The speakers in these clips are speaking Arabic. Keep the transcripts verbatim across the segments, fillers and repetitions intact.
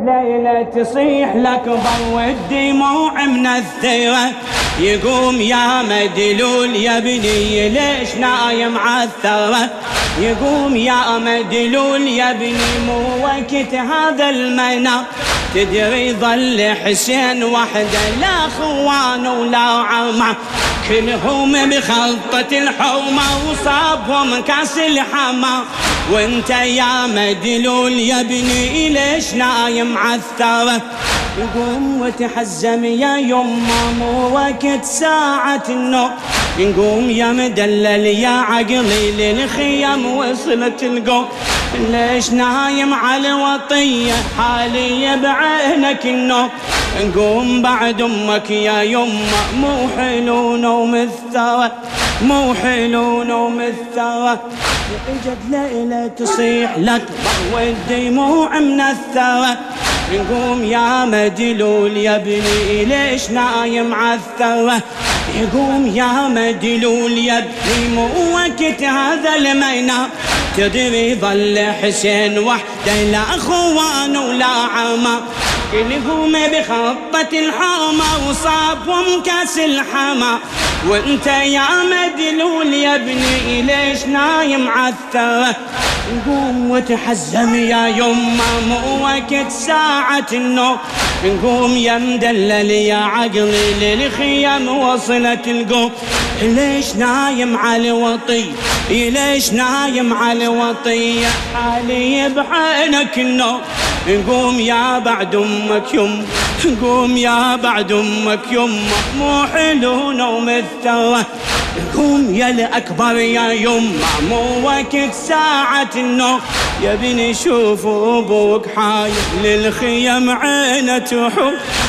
ليلة تصيح لك ضو الدموع من الثرى. يقوم يا مدلول يا بني ليش نايم عالثرى. يقوم يا مدلول يا بني مو وقت هذا المنام. تدري ظل حسين وحده لا خوان ولا عمى، كلهم بخلطة الحومة وصابهم كاس الحما. وانت يا مدلول يا بني ليش نايم عالثرى. يقوم وتحزم يا يما مو وقت ساعة النوم. نقوم يا مدلل يا عقلي للخيم وصلت القوم. ليش نايم على وطية حالي بعينك النوم. نقوم بعد امك يا يما مو حلو نوم الثرى، مو حلو نوم الثرى. اجت ليلة تصيح لك ضو الدموع من الثرى. نقوم يا مدلول يا بني ليش نايم عالثرى. يقوم يا مدلول يا بني مو وقت هذا المنام. تدري ظل حسين وحده لا اخوان ولا عمى، كلهم بخطة الحامة وصابهم كاس الحما. وانت يا مدلول يا ابني ليش نايم عالثرى. نقوم وتحزم يا يما مو وقت ساعة النوم. نقوم يا مدلل يا عقلي للخيم وصلت القوم. ليش نايم على وطي ليش نايم على وطي حالي بعينك النوم. نقوم يا بعد امك يم نقوم يا بعد امك يما مو حلو نوم الثرى. قوم يا الأكبر يا يما مو وقت ساعة النوم. يا بني شوف أبوك حايل للخيم عينه تحوم،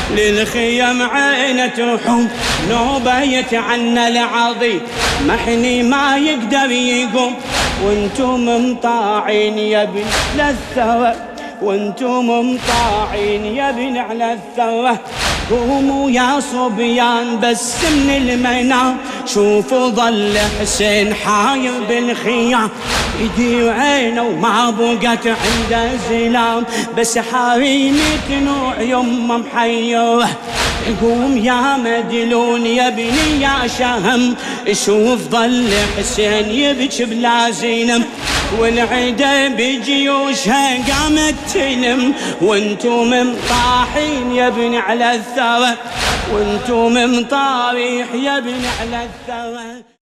للخيم عينه تحوم. نوبة يتعنى العظيم محني ما يقدر يقوم. وانتم مطاعين يا بني للثرى، وانتم مطاعين يا بني على الثرى. قوموا يا صبيان بس من المنام. شوفوا ظل حسين حاير بالخيام. يدي عينه وما بقت عنده زلام، بس حاريمي تنوع يمه محيره. قوم يا مدلول يا بني يا شهم. شوف ظل حسين يبكي بلا زينم، والعدا بجيوشها قامت تلم. وانتم مطاحين يا بني على الثرى، وانتم مطاريح يا بني على الثرى.